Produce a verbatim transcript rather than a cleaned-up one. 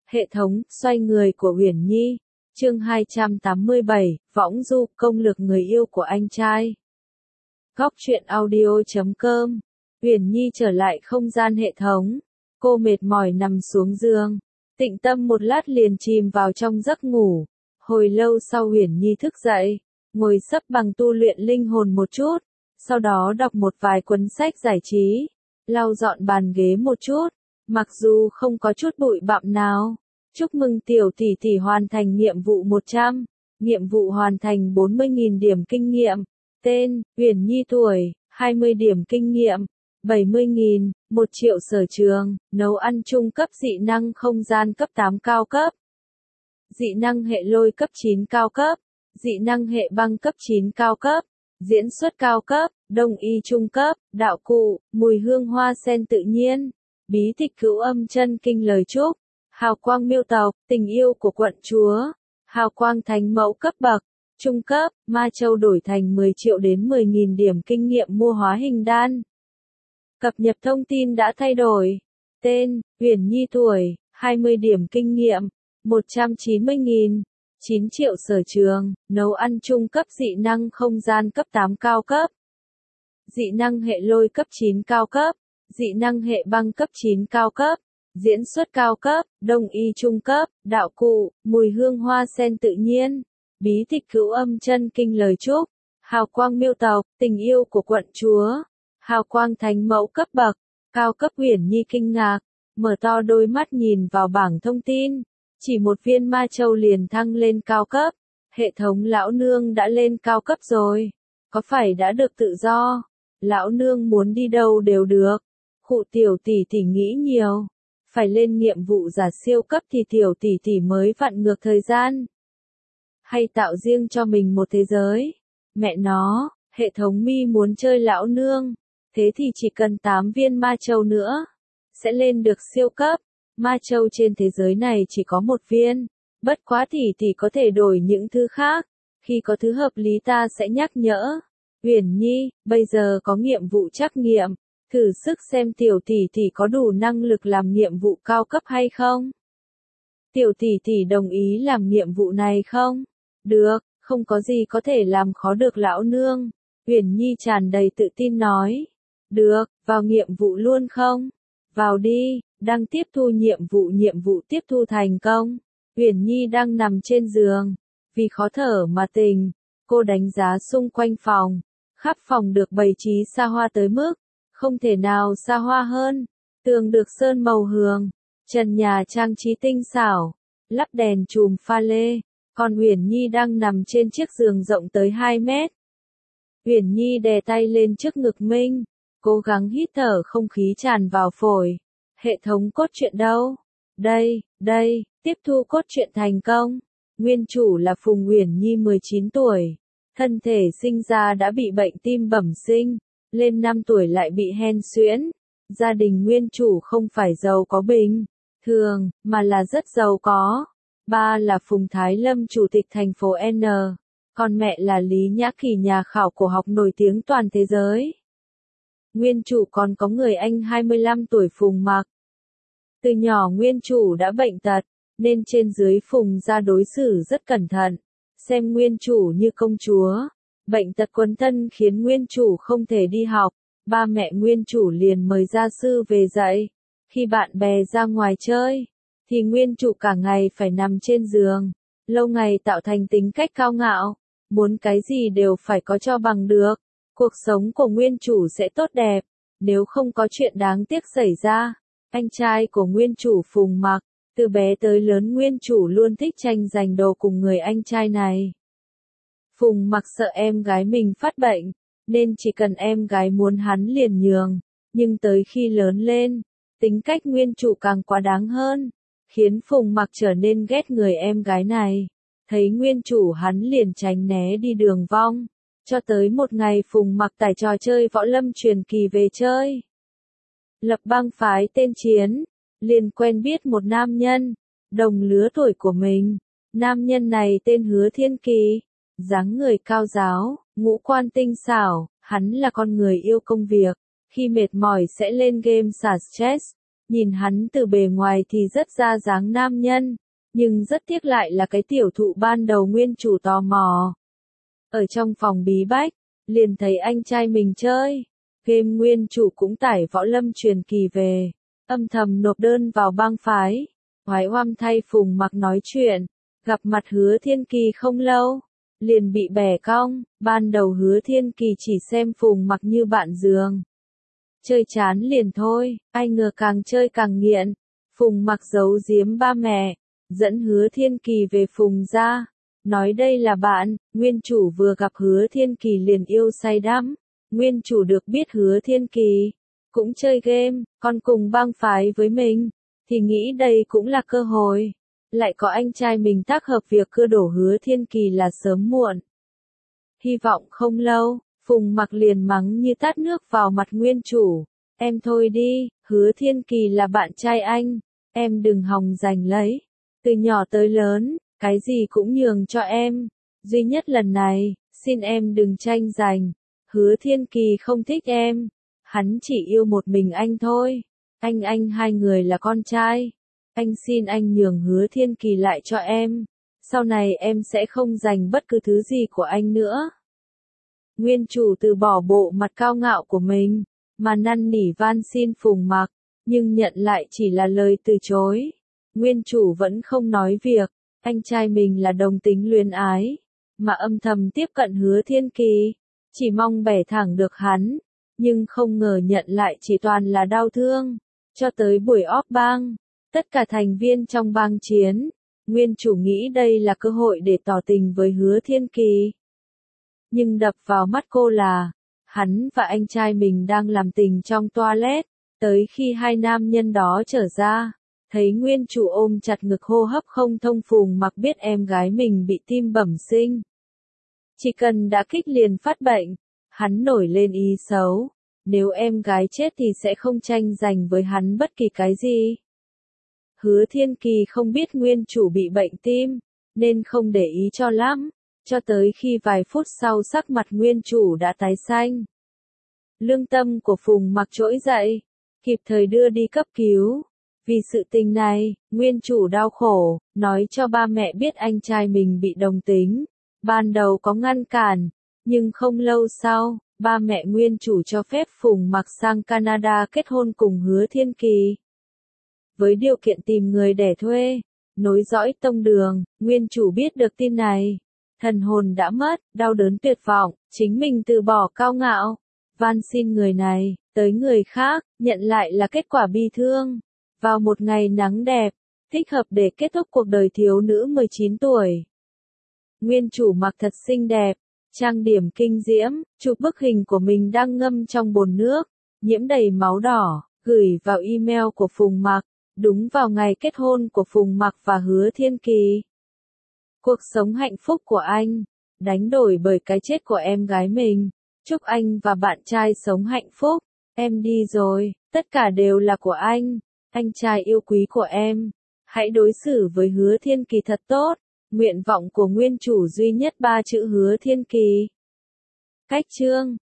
Hệ thống, xoay người của Uyển Nhi. Chương hai trăm tám mươi bảy, Võng Du, công lược người yêu của anh trai. Góc truyện audio chấm com. Uyển Nhi trở lại không gian hệ thống. Cô mệt mỏi nằm xuống giường. Tĩnh tâm một lát liền chìm vào trong giấc ngủ. Hồi lâu sau Uyển Nhi thức dậy, ngồi xếp bằng tu luyện linh hồn một chút. Sau đó đọc một vài cuốn sách giải trí. Lau dọn bàn ghế một chút. Mặc dù không có chút bụi bặm nào. Chúc mừng tiểu tỷ tỷ hoàn thành nhiệm vụ một trăm. Nhiệm vụ hoàn thành bốn mươi nghìn điểm kinh nghiệm. Tên, Uyển Nhi tuổi, hai mươi điểm kinh nghiệm. bảy mươi nghìn, một triệu sở trường, nấu ăn trung cấp dị năng không gian cấp tám cao cấp. Dị năng hệ lôi cấp chín cao cấp. Dị năng hệ băng cấp chín cao cấp. Diễn xuất cao cấp, đông y trung cấp, đạo cụ, mùi hương hoa sen tự nhiên. Bí tịch cửu âm chân kinh lời chúc. Hào quang miêu tộc, tình yêu của quận chúa. Hào quang thánh mẫu cấp bậc. Trung cấp, ma châu đổi thành mười triệu đến mười nghìn điểm kinh nghiệm mua hóa hình đan. Cập nhật thông tin đã thay đổi. Tên, Uyển Nhi tuổi, hai mươi điểm kinh nghiệm, một trăm chín mươi nghìn. chín triệu sở trường, nấu ăn trung cấp dị năng không gian cấp tám cao cấp. Dị năng hệ lôi cấp chín cao cấp. Dị năng hệ băng cấp chín cao cấp. Diễn xuất cao cấp, đông y trung cấp, đạo cụ, mùi hương hoa sen tự nhiên. Bí tịch cửu âm chân kinh lời chúc. Hào quang miêu tộc, tình yêu của quận chúa. Hào quang thánh mẫu cấp bậc, cao cấp. Uyển Nhi kinh ngạc, mở to đôi mắt nhìn vào bảng thông tin. Chỉ một viên ma châu liền thăng lên cao cấp. Hệ thống lão nương đã lên cao cấp rồi. Có phải đã được tự do? Lão nương muốn đi đâu đều được. Khụ tiểu tỷ tỷ nghĩ nhiều. Phải lên nhiệm vụ giả siêu cấp thì tiểu tỷ tỷ mới vặn ngược thời gian. Hay tạo riêng cho mình một thế giới. Mẹ nó, hệ thống mi muốn chơi lão nương. Thế thì chỉ cần tám viên ma châu nữa. Sẽ lên được siêu cấp. Ma châu trên thế giới này chỉ có một viên. Bất quá tỷ tỷ có thể đổi những thứ khác. Khi có thứ hợp lý ta sẽ nhắc nhở. Uyển Nhi, bây giờ có nhiệm vụ trắc nghiệm. Thử sức xem tiểu tỷ tỷ có đủ năng lực làm nhiệm vụ cao cấp hay không? Tiểu tỷ tỷ đồng ý làm nhiệm vụ này không? Được, không có gì có thể làm khó được lão nương. Uyển Nhi tràn đầy tự tin nói. Được, vào nhiệm vụ luôn không? Vào đi, đang tiếp thu nhiệm vụ nhiệm vụ tiếp thu thành công. Uyển Nhi đang nằm trên giường. Vì khó thở mà tỉnh, cô đánh giá xung quanh phòng. Khắp phòng được bày trí xa hoa tới mức. Không thể nào xa hoa hơn. Tường được sơn màu hường. Trần nhà trang trí tinh xảo. Lắp đèn chùm pha lê. Còn Uyển Nhi đang nằm trên chiếc giường rộng tới hai mét. Uyển Nhi đè tay lên trước ngực mình. Cố gắng hít thở không khí tràn vào phổi. Hệ thống cốt truyện đâu? Đây, đây, tiếp thu cốt truyện thành công. Nguyên chủ là Phùng Uyển Nhi mười chín tuổi. Thân thể sinh ra đã bị bệnh tim bẩm sinh. Lên năm tuổi lại bị hen suyễn. Gia đình nguyên chủ không phải giàu có bình thường, mà là rất giàu có. Ba là Phùng Thái Lâm chủ tịch thành phố N. Còn mẹ là Lý Nhã Kỳ nhà khảo cổ học nổi tiếng toàn thế giới. Nguyên chủ còn có người anh hai mươi lăm tuổi Phùng Mặc. Từ nhỏ nguyên chủ đã bệnh tật, nên trên dưới Phùng gia đối xử rất cẩn thận. Xem nguyên chủ như công chúa. Bệnh tật quấn thân khiến nguyên chủ không thể đi học. Ba mẹ nguyên chủ liền mời gia sư về dạy. Khi bạn bè ra ngoài chơi, thì nguyên chủ cả ngày phải nằm trên giường. Lâu ngày tạo thành tính cách cao ngạo. Muốn cái gì đều phải có cho bằng được. Cuộc sống của nguyên chủ sẽ tốt đẹp. Nếu không có chuyện đáng tiếc xảy ra. Anh trai của nguyên chủ Phùng Mặc. Từ bé tới lớn nguyên chủ luôn thích tranh giành đồ cùng người anh trai này. Phùng Mặc sợ em gái mình phát bệnh, nên chỉ cần em gái muốn hắn liền nhường. Nhưng tới khi lớn lên, tính cách nguyên chủ càng quá đáng hơn, khiến Phùng Mặc trở nên ghét người em gái này. Thấy nguyên chủ hắn liền tránh né đi đường vong. Cho tới một ngày Phùng Mặc tải trò chơi võ lâm truyền kỳ về chơi. Lập bang phái tên Chiến, liền quen biết một nam nhân, đồng lứa tuổi của mình. Nam nhân này tên Hứa Thiên Kỳ. Dáng người cao ráo, ngũ quan tinh xảo, hắn là con người yêu công việc. Khi mệt mỏi sẽ lên game xả stress. Nhìn hắn từ bề ngoài thì rất ra dáng nam nhân, nhưng rất tiếc lại là cái tiểu thụ ban đầu nguyên chủ tò mò. Ở trong phòng bí bách, liền thấy anh trai mình chơi. Game nguyên chủ cũng tải Võ Lâm truyền kỳ về, âm thầm nộp đơn vào bang phái. Hoái Oăm thay Phùng Mặc nói chuyện, gặp mặt Hứa Thiên Kỳ không lâu, liền bị bẻ cong. Ban đầu Hứa Thiên Kỳ chỉ xem Phùng Mặc như bạn giường, chơi chán liền thôi, ai ngờ càng chơi càng nghiện. Phùng Mặc giấu giếm ba mẹ, dẫn Hứa Thiên Kỳ về Phùng gia, nói đây là bạn. Nguyên chủ vừa gặp Hứa Thiên Kỳ liền yêu say đắm. Nguyên chủ được biết Hứa Thiên Kỳ cũng chơi game, còn cùng bang phái với mình, thì nghĩ đây cũng là cơ hội. Lại có anh trai mình tác hợp, việc cưa đổ Hứa Thiên Kỳ là sớm muộn. Hy vọng không lâu, Phùng Mặc liền mắng như tát nước vào mặt nguyên chủ. Em thôi đi, Hứa Thiên Kỳ là bạn trai anh, em đừng hòng giành lấy. Từ nhỏ tới lớn, cái gì cũng nhường cho em. Duy nhất lần này, xin em đừng tranh giành. Hứa Thiên Kỳ không thích em, hắn chỉ yêu một mình anh thôi. Anh anh hai người là con trai. Anh xin anh nhường Hứa Thiên Kỳ lại cho em. Sau này em sẽ không giành bất cứ thứ gì của anh nữa. Nguyên chủ từ bỏ bộ mặt cao ngạo của mình, mà năn nỉ van xin Phùng Mặc, nhưng nhận lại chỉ là lời từ chối. Nguyên chủ vẫn không nói việc, anh trai mình là đồng tính luyến ái, mà âm thầm tiếp cận Hứa Thiên Kỳ, chỉ mong bẻ thẳng được hắn, nhưng không ngờ nhận lại chỉ toàn là đau thương. Cho tới buổi óp bang, tất cả thành viên trong bang chiến, nguyên chủ nghĩ đây là cơ hội để tỏ tình với Hứa Thiên Kỳ. Nhưng đập vào mắt cô là, hắn và anh trai mình đang làm tình trong toilet. Tới khi hai nam nhân đó trở ra, thấy nguyên chủ ôm chặt ngực hô hấp không thông. Phùng Mặc biết em gái mình bị tim bẩm sinh, chỉ cần đã kích liền phát bệnh. Hắn nổi lên ý xấu, nếu em gái chết thì sẽ không tranh giành với hắn bất kỳ cái gì. Hứa Thiên Kỳ không biết nguyên chủ bị bệnh tim, nên không để ý cho lắm, cho tới khi vài phút sau sắc mặt nguyên chủ đã tái xanh. Lương tâm của Phùng Mặc trỗi dậy, kịp thời đưa đi cấp cứu. Vì sự tình này, nguyên chủ đau khổ, nói cho ba mẹ biết anh trai mình bị đồng tính. Ban đầu có ngăn cản, nhưng không lâu sau, ba mẹ nguyên chủ cho phép Phùng Mặc sang Canada kết hôn cùng Hứa Thiên Kỳ. Với điều kiện tìm người đẻ thuê, nối dõi tông đường. Nguyên chủ biết được tin này, thần hồn đã mất, đau đớn tuyệt vọng, chính mình từ bỏ cao ngạo, van xin người này, tới người khác, nhận lại là kết quả bi thương. Vào một ngày nắng đẹp, thích hợp để kết thúc cuộc đời thiếu nữ mười chín tuổi. Nguyên chủ mặc thật xinh đẹp, trang điểm kinh diễm, chụp bức hình của mình đang ngâm trong bồn nước, nhiễm đầy máu đỏ, gửi vào email của Phùng Mặc, đúng vào ngày kết hôn của Phùng Mặc và Hứa Thiên Kỳ. Cuộc sống hạnh phúc của anh, đánh đổi bởi cái chết của em gái mình. Chúc anh và bạn trai sống hạnh phúc. Em đi rồi, tất cả đều là của anh. Anh trai yêu quý của em, hãy đối xử với Hứa Thiên Kỳ thật tốt. Nguyện vọng của nguyên chủ duy nhất ba chữ Hứa Thiên Kỳ. Cách chương